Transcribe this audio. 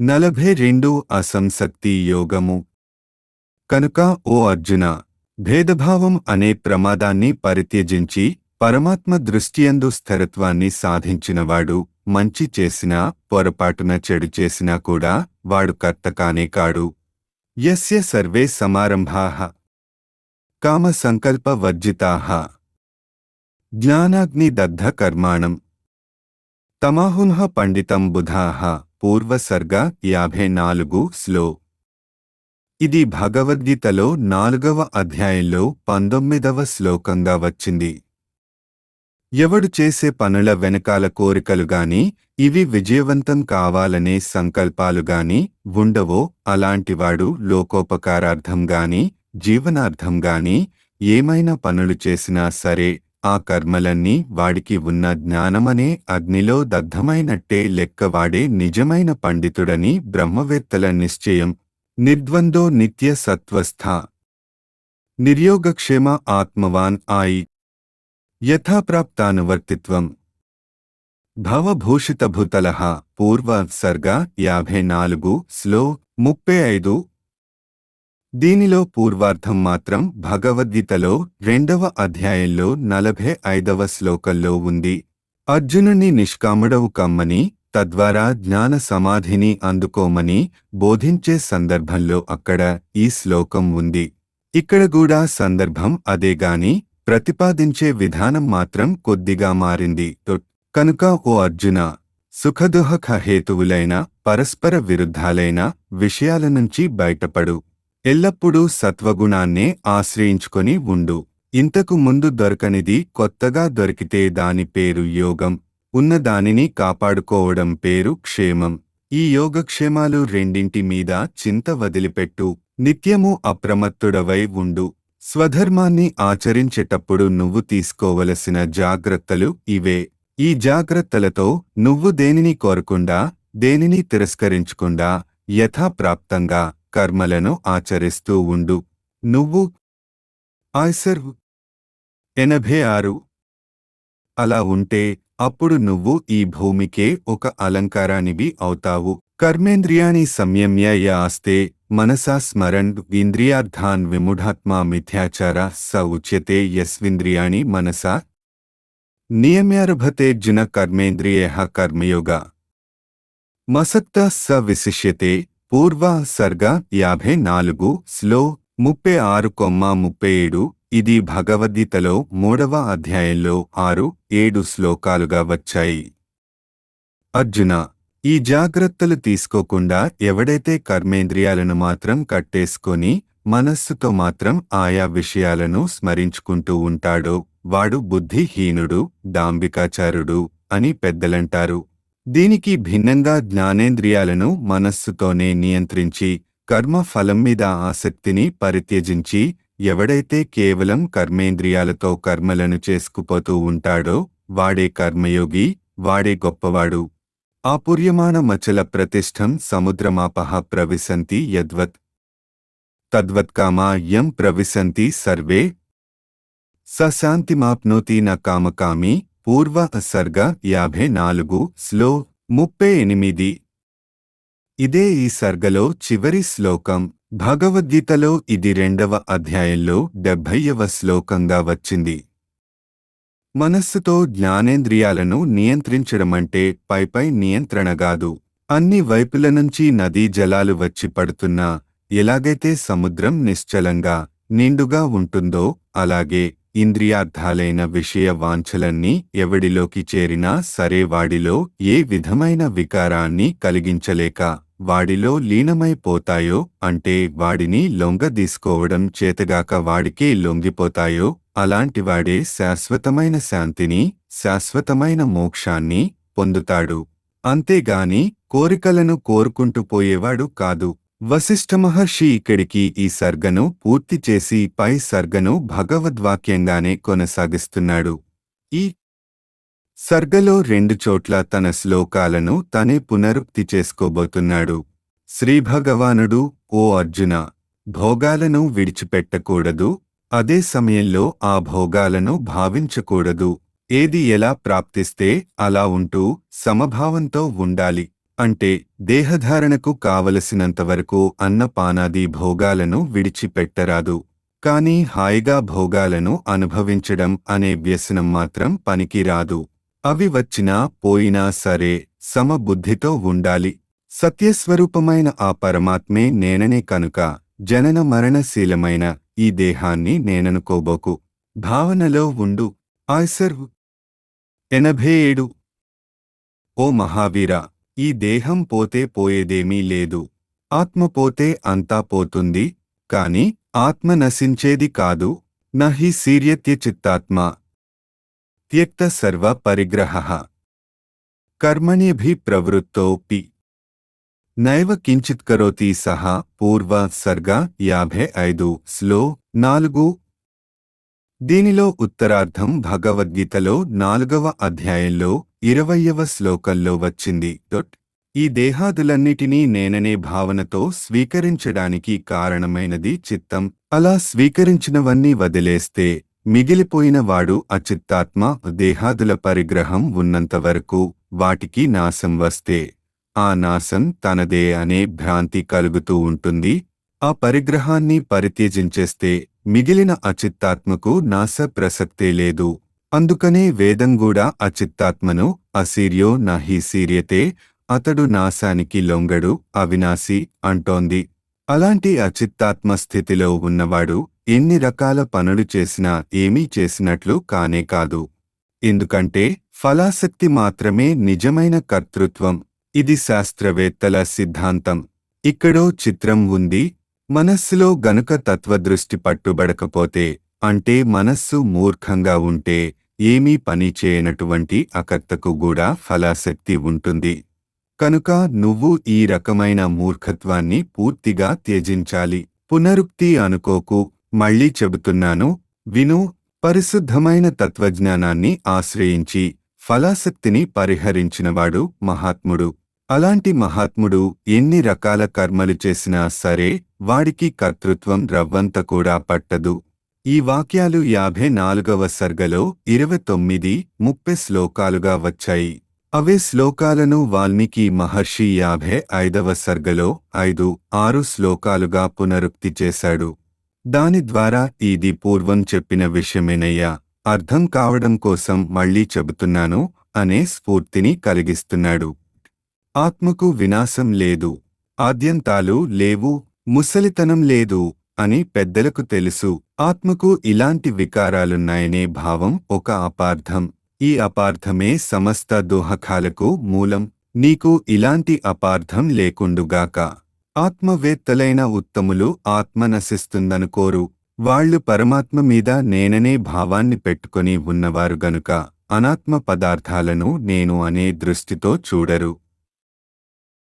42 అసంసక్తి యోగము. కనుక ఓ అర్జున, భేదభావం అనే ప్రమాదాన్ని పరిత్యజించి పరమాత్మ దృష్టియందు స్థిరత్వాన్ని సాధించినవాడు మంచి చేసినా పొరపాటున చెడు చేసినా కూడా వాడు కర్త కానే కాడు. యస్య సర్వే సమారంభాః కామ సంకల్ప వర్జితాః జ్ఞానాగ్ని దగ్ధ కర్మాణం తమాహుః పండితం బుధాః. పూర్వ సర్గ 54 స్లో. ఇది భగవద్గీతలో 4వ అధ్యాయంలో 19వ శ్లోకంగా వచ్చింది. ఎవడు చేసే పనుల వెనకాల కోరికలుగాని ఇవి విజయవంతం కావాలనే సంకల్పాలుగాని ఉండవో అలాంటివాడు లోకోపకారార్థంగాని జీవనార్థంగాని ఏమైనా పనులు చేసినా సరే ఆ కర్మలన్నీ వాడికి ఉన్న జ్ఞానమనే అగ్నిలో దగ్ధమైనట్టే లెక్క. వాడే నిజమైన పండితుడని బ్రహ్మవేత్తల నిశ్చయం. నిర్ద్వందో నిత్య సత్వస్థ నిర్యోగక్షేమ ఆత్మవాన్ ఆయి యథాప్రాప్తానువర్తిత్వం భవభూషితభూతలః. పూర్వ సర్గ 54 స్లో 35. దీనిలో పూర్వార్థం మాత్రం భగవద్గీతలో 2వ అధ్యాయంలో 45వ శ్లోకంలో ఉంది. అర్జునుని నిష్కాముడవు కమ్మని, తద్వారా జ్ఞాన సమాధిని అందుకోమని బోధించే సందర్భంలో అక్కడ ఈ శ్లోకం ఉంది. ఇక్కడ కూడా సందర్భం అదేగాని ప్రతిపాదించే విధానం మాత్రం కొద్దిగా మారింది. కనుక ఓ అర్జున, సుఖదుఃఖ హేతువులైన పరస్పర విరుద్ధాలైన విషయాల నుంచి బయటపడు. ఎల్లప్పుడూ సత్వగుణాన్నే ఆశ్రయించుకొని ఉండు. ఇంతకు ముందు దొరకనిది కొత్తగా దొరికితే దాని పేరు యోగం. ఉన్న దానిని కాపాడుకోవడం పేరు క్షేమం. ఈ యోగక్షేమాలు రెండింటి మీద చింత వదిలిపెట్టు. నిత్యము అప్రమత్తుడవై ఉండు. స్వధర్మాన్ని ఆచరించేటప్పుడు నువ్వు తీసుకోవలసిన జాగ్రత్తలు ఇవే. ఈ జాగ్రత్తలతో నువ్వు దేనిని కోరకుండా దేనిని తిరస్కరించకుండా యథాప్రాప్తంగా కర్మలను ఆచరిస్తూ ఉండు. నువ్వు ఆయ్సర్ 86. అలా ఉంటే అప్పుడు నువ్వు ఈ భూమికే ఒక అలంకారానివి అవుతావు. కర్మేంద్రియాణి సంయమ్య య ఆస్తే మనసా స్మరణ్ ఇంద్రియార్థాన్ విమూఢాత్మా మిథ్యాచార స ఉచ్యతే యస్వింద్రియాణి మనసా నియమ్యారభతేర్జున కర్మేంద్రియః కర్మయోగ మసక్త స విశిష్యతే. పూర్వ సర్గ 54 స్లో 36,37. ఇది భగవద్గీతలో 3వ అధ్యాయంలో 6-7 శ్లోకాలుగా వచ్చాయి. అర్జున, ఈ జాగ్రత్తలు తీసుకోకుండా ఎవడైతే కర్మేంద్రియాలను మాత్రం కట్టేసుకొని మనస్సుతో మాత్రం ఆయా విషయాలను స్మరించుకుంటూ ఉంటాడో వాడు బుద్ధిహీనుడు, డాంబికాచారుడు అని పెద్దలంటారు. దీనికి భిన్నంగా జ్ఞానేంద్రియాలను మనస్సుతోనే నియంత్రించి కర్మ ఫలం మీద ఆసక్తిని పరిత్యజించి ఎవడైతే కేవలం కర్మేంద్రియాలతో కర్మలను చేసుకుపోతూ ఉంటాడో వాడే కర్మయోగి, వాడే గొప్పవాడు. ఆపుర్యమాణ మచల ప్రతిష్టం సముద్రమాపః ప్రవిశంతి యద్వత్ తద్వత్కామా యం ప్రవిశంతి సర్వే స శాంతిమాప్నోతి న కామకామి. పూర్వ సర్గ 54 స్లో 38. ఇదే ఈ సర్గలో చివరి శ్లోకం. భగవద్గీతలో ఇది 2వ అధ్యాయంలో 70వ శ్లోకంగా వచ్చింది. మనస్సుతో జ్ఞానేంద్రియాలను నియంత్రించడమంటే పైపై నియంత్రణగాదు. అన్ని వైపుల నుంచి నదీ జలాలు వచ్చి పడుతున్నా ఎలాగైతే సముద్రం నిశ్చలంగా నిండుగా ఉంటుందో అలాగే ఇంద్రియార్థాలైన విషయ వాంఛలన్నీ ఎవడిలోకి చేరినా సరే వాడిలో ఏ విధమైన వికారాన్ని కలిగించలేక వాడిలో లీనమైపోతాయో, అంటే వాడిని లొంగదీసుకోవడం చేతగాక వాడికే లొంగిపోతాయో అలాంటివాడే శాశ్వతమైన శాంతిని, శాశ్వతమైన మోక్షాన్ని పొందుతాడు. అంతేగాని కోరికలను కోరుకుంటూ పోయేవాడు కాదు. వశిష్ఠ మహర్షి ఇక్కడికి ఈ సర్గను పూర్తి చేసి పై సర్గను భగవద్వాక్యంగానే కొనసాగిస్తున్నాడు. ఈ సర్గలో 2 చోట్ల తన శ్లోకాలను తనే పునరుక్తి చేసుకోబోతున్నాడు. శ్రీభగవానుడు, ఓ అర్జున, భోగాలను విడిచిపెట్టకూడదు, అదే సమయంలో ఆ భోగాలను భావించకూడదు. ఏది ఎలా ప్రాప్తిస్తే అలా ఉంటూ సమభావంతో ఉండాలి అంటే దేహధారణకు కావలసినంతవరకు అన్నపానాది భోగాలను విడిచిపెట్టరాదు. కాని హాయిగా భోగాలను అనుభవించడం అనే వ్యసనం మాత్రం పనికిరాదు. అవి వచ్చినా పోయినా సరే సమబుద్ధితో ఉండాలి. సత్యస్వరూపమైన ఆ పరమాత్మే నేననే కనుక జనన మరణశీలమైన ఈ దేహాన్ని నేననుకోబోకు. భావనలో ఉండు. ఆయ్సర్ 87. ఓ మహావీరా! ఈ దేహం పోతే పోయేదేమీ లేదు. ఆత్మ పోతే అంతా పోతుంది. కాని ఆత్మ నశించేది కాదు. నహి శీర్యత్యచిత్తాత్మా త్యక్త సర్వ పరిగ్రహః కర్మణ్యభి ప్రవృత్తోపి నైవ కించిత్ కరోతి సహ. పూర్వ సర్గ 55 స్లో 4. దీనిలో ఉత్తరార్ధం భగవద్గీతలో 4వ అధ్యాయంలో 20వ శ్లోకంలో వచ్చింది. ఈ దేహాదులన్నిటినీ నేననే భావనతో స్వీకరించడానికి కారణమైనది చిత్తం. అలా స్వీకరించినవన్నీ వదిలేస్తే మిగిలిపోయిన వాడు అచిత్తాత్మ. దేహాదుల పరిగ్రహం ఉన్నంతవరకు వాటికి నాశం వస్తే ఆ నాశం తనదే అనే భ్రాంతి కలుగుతూ ఉంటుంది. ఆ పరిగ్రహాన్ని పరిత్యజించేస్తే మిగిలిన అచిత్తాత్మకు నాశ ప్రసక్తే లేదు. అందుకనే వేదంగూడా అచిత్తాత్మను అశీర్యో నహి శీర్యతే, అతడు నాశానికి లొంగడు, అవినాశి అంటోంది. అలాంటి అచిత్తాత్మ స్థితిలో ఉన్నవాడు ఎన్ని రకాల పనులు చేసినా ఏమీ చేసినట్లు కానే కాదు. ఎందుకంటే ఫలాసక్తి మాత్రమే నిజమైన కర్తృత్వం. ఇది శాస్త్రవేత్తల సిద్ధాంతం. ఇక్కడో చిత్రం ఉంది. మనస్సులో గనుక తత్వదృష్టి పట్టుబడకపోతే, అంటే మనస్సు మూర్ఖంగా ఉంటే ఏమీ పని చేయనటువంటి అకర్తకు కూడా ఫలాసక్తి ఉంటుంది. కనుక నువ్వు ఈ రకమైన మూర్ఖత్వాన్ని పూర్తిగా త్యజించాలి. పునరుక్తి అనుకోకు. మళ్ళీ చెబుతున్నాను, విను. పరిశుద్ధమైన తత్వజ్ఞానాన్ని ఆశ్రయించి ఫలాసక్తిని పరిహరించినవాడు మహాత్ముడు. అలాంటి మహాత్ముడు ఎన్ని రకాల కర్మలు చేసినా సరే వాడికి కర్తృత్వం రవ్వంత కూడా పట్టదు. ఈ వాక్యాలు 54వ సర్గలో 29, 30 శ్లోకాలుగా వచ్చాయి. అవే శ్లోకాలను వాల్మీకి మహర్షి 55వ సర్గలో 5, 6 శ్లోకాలుగా పునరుక్తి చేశాడు. దాని ద్వారా ఇది పూర్వం చెప్పిన విషయమేనయ్యా, అర్థం కావడం కోసం మళ్ళీ చెబుతున్నాను అనే స్ఫూర్తిని కలిగిస్తున్నాడు. ఆత్మకు వినాశం లేదు, ఆద్యంతాలు లేవు, ముసలితనం లేదు అని పెద్దలకు తెలుసు. ఆత్మకు ఇలాంటి వికారాలున్నాయనే భావం ఒక అపార్థం. ఈ అపార్థమే సమస్త దోహకాలకు మూలం. నీకు ఇలాంటి అపార్థం లేకుండుగాక. ఆత్మవేత్తలైన ఉత్తములు ఆత్మ నశిస్తుందనుకోరు. వాళ్లు పరమాత్మ మీద నేననే భావాన్ని పెట్టుకొని ఉన్నవారు గనుక అనాత్మ పదార్థాలను నేను అనే దృష్టితో చూడరు.